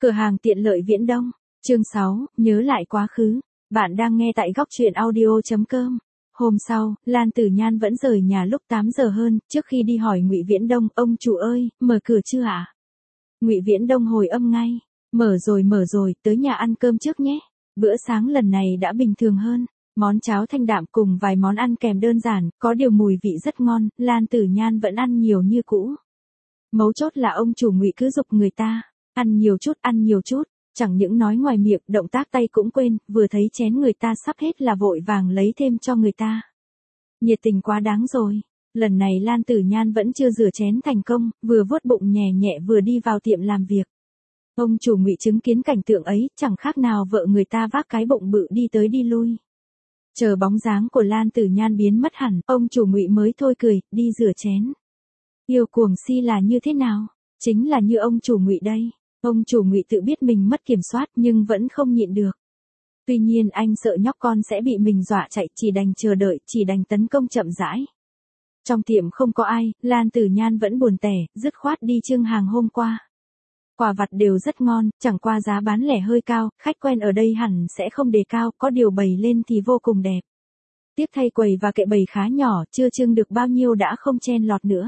Cửa hàng tiện lợi Viễn Đông. Chương 6, nhớ lại quá khứ. Bạn đang nghe tại góc truyện audio.com. Hôm sau, Lan Tử Nhan vẫn rời nhà lúc 8 giờ hơn, trước khi đi hỏi Ngụy Viễn Đông, "Ông chủ ơi, mở cửa chưa ạ?" Ngụy Viễn Đông hồi âm ngay, mở rồi, tới nhà ăn cơm trước nhé." Bữa sáng lần này đã bình thường hơn, món cháo thanh đạm cùng vài món ăn kèm đơn giản, có điều mùi vị rất ngon, Lan Tử Nhan vẫn ăn nhiều như cũ. Mấu chốt là ông chủ Ngụy cứ giục người ta, ăn nhiều chút, chẳng những nói ngoài miệng, động tác tay cũng quên, vừa thấy chén người ta sắp hết là vội vàng lấy thêm cho người ta. Nhiệt tình quá đáng rồi. Lần này Lan Tử Nhan vẫn chưa rửa chén thành công, vừa vuốt bụng nhẹ nhẹ vừa đi vào tiệm làm việc. Ông chủ Ngụy chứng kiến cảnh tượng ấy, chẳng khác nào vợ người ta vác cái bụng bự đi tới đi lui. Chờ bóng dáng của Lan Tử Nhan biến mất hẳn, ông chủ Ngụy mới thôi cười, đi rửa chén. Yêu cuồng si là như thế nào? Chính là như ông chủ Ngụy đây. Ông chủ Ngụy tự biết mình mất kiểm soát nhưng vẫn không nhịn được. Tuy nhiên anh sợ nhóc con sẽ bị mình dọa chạy, chỉ đành chờ đợi, chỉ đành tấn công chậm rãi. Trong tiệm không có ai, Lan Tử Nhan vẫn buồn tẻ, dứt khoát đi trưng hàng hôm qua. Quà vặt đều rất ngon, chẳng qua giá bán lẻ hơi cao, khách quen ở đây hẳn sẽ không đề cao, có điều bày lên thì vô cùng đẹp. Tiếc thay quầy và kệ bày khá nhỏ, chưa trưng được bao nhiêu đã không chen lọt nữa.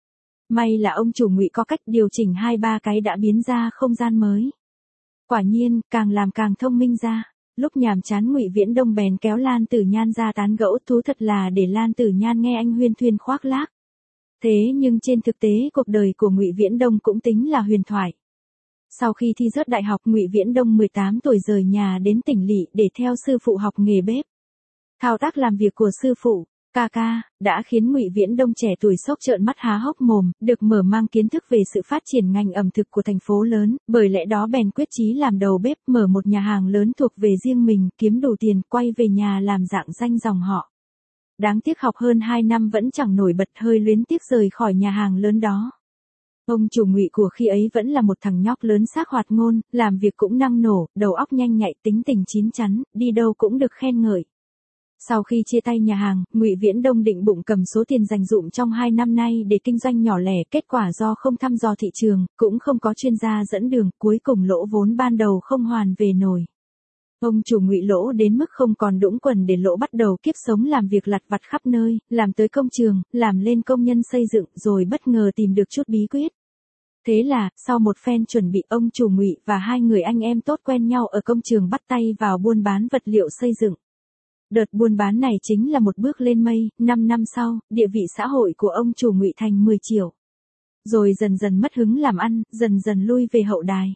May là ông chủ Ngụy có cách điều chỉnh 2-3 cái đã biến ra không gian mới. Quả nhiên, càng làm càng thông minh ra. Lúc nhàm chán Ngụy Viễn Đông bèn kéo Lan Tử Nhan ra tán gẫu, thú thật là để Lan Tử Nhan nghe anh huyên thuyên khoác lác. Thế nhưng trên thực tế cuộc đời của Ngụy Viễn Đông cũng tính là huyền thoại. Sau khi thi rớt đại học, Ngụy Viễn Đông 18 tuổi rời nhà đến tỉnh lỵ để theo sư phụ học nghề bếp. Thao tác làm việc của sư phụ, ca đã khiến Ngụy Viễn Đông trẻ tuổi sốc trợn mắt há hốc mồm, được mở mang kiến thức về sự phát triển ngành ẩm thực của thành phố lớn, bởi lẽ đó bèn quyết chí làm đầu bếp, mở một nhà hàng lớn thuộc về riêng mình, kiếm đủ tiền, quay về nhà làm dạng danh dòng họ. Đáng tiếc học hơn 2 năm vẫn chẳng nổi bật, hơi luyến tiếc rời khỏi nhà hàng lớn đó. Ông chủ Ngụy của khi ấy vẫn là một thằng nhóc lớn xác hoạt ngôn, làm việc cũng năng nổ, đầu óc nhanh nhạy, tính tình chín chắn, đi đâu cũng được khen ngợi. Sau khi chia tay nhà hàng, Ngụy Viễn Đông định bụng cầm số tiền dành dụm trong 2 năm nay để kinh doanh nhỏ lẻ, kết quả do không thăm dò thị trường, cũng không có chuyên gia dẫn đường, cuối cùng lỗ vốn ban đầu không hoàn về nổi. Ông chủ Ngụy lỗ đến mức không còn đũng quần để lỗ, bắt đầu kiếp sống làm việc lặt vặt khắp nơi, làm tới công trường, làm lên công nhân xây dựng, rồi bất ngờ tìm được chút bí quyết. Thế là, sau một phen chuẩn bị, ông chủ Ngụy và 2 người anh em tốt quen nhau ở công trường bắt tay vào buôn bán vật liệu xây dựng. Đợt buôn bán này chính là một bước lên mây, 5 năm sau, địa vị xã hội của ông chủ Ngụy thành 10 triệu. Rồi dần dần mất hứng làm ăn, dần dần lui về hậu đài.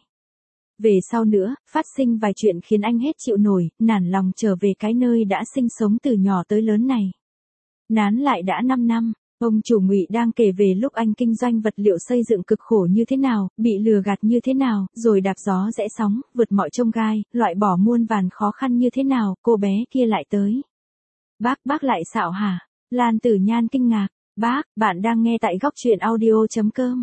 Về sau nữa, phát sinh vài chuyện khiến anh hết chịu nổi, nản lòng trở về cái nơi đã sinh sống từ nhỏ tới lớn này. Nán lại đã 5 năm, ông chủ Ngụy đang kể về lúc anh kinh doanh vật liệu xây dựng cực khổ như thế nào, bị lừa gạt như thế nào, rồi đạp gió rẽ sóng, vượt mọi chông gai, loại bỏ muôn vàn khó khăn như thế nào, cô bé kia lại tới. Bác lại xạo hả? Lan Tử Nhan kinh ngạc. "Bác, bạn đang nghe tại góc truyện audio.com.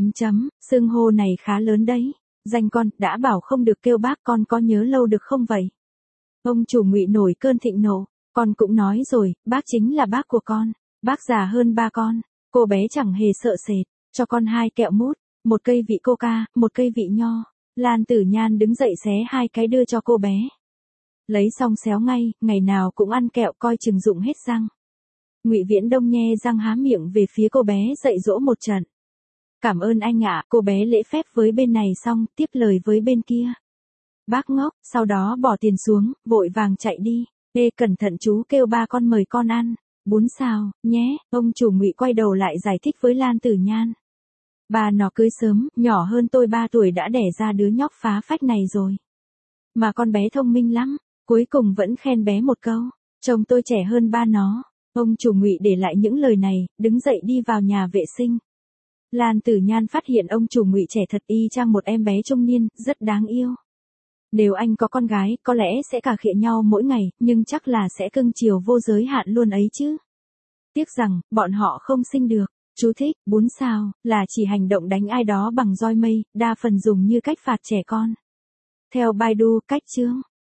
Xưng hô này khá lớn đấy. Danh con, đã bảo không được kêu bác, con có nhớ lâu được không vậy?" Ông chủ Ngụy nổi cơn thịnh nộ. "Con cũng nói rồi, bác chính là bác của con. Bác già hơn ba con." Cô bé chẳng hề sợ sệt. "Cho con 2 kẹo mút, một cây vị coca, một cây vị nho." Lan Tử Nhan đứng dậy xé 2 cái đưa cho cô bé. Lấy xong xéo ngay, ngày nào cũng ăn kẹo, coi chừng rụng hết răng. Ngụy Viễn Đông nhe răng há miệng về phía cô bé, dạy dỗ một trận. "Cảm ơn anh ạ." Cô bé lễ phép với bên này xong, tiếp lời với bên kia. "Bác ngốc." Sau đó bỏ tiền xuống, vội vàng chạy đi. "Ê, cẩn thận, chú kêu ba con mời con ăn bún xào nhé." Ông chủ Ngụy quay đầu lại giải thích với Lan Tử Nhan. "Bà nó cưới sớm, nhỏ hơn tôi 3 tuổi đã đẻ ra đứa nhóc phá phách này rồi. Mà con bé thông minh lắm." Cuối cùng vẫn khen bé một câu, "Chồng tôi trẻ hơn ba nó." Ông chủ Ngụy để lại những lời này, đứng dậy đi vào nhà vệ sinh. Lan Tử Nhan phát hiện ông chủ Ngụy trẻ thật y chang một em bé trung niên, rất đáng yêu. Nếu anh có con gái, có lẽ sẽ cà khịa nhau mỗi ngày, nhưng chắc là sẽ cưng chiều vô giới hạn luôn ấy chứ. Tiếc rằng, bọn họ không sinh được. Chú thích, bún xào, là chỉ hành động đánh ai đó bằng roi mây, đa phần dùng như cách phạt trẻ con. Theo Baidu, cách chương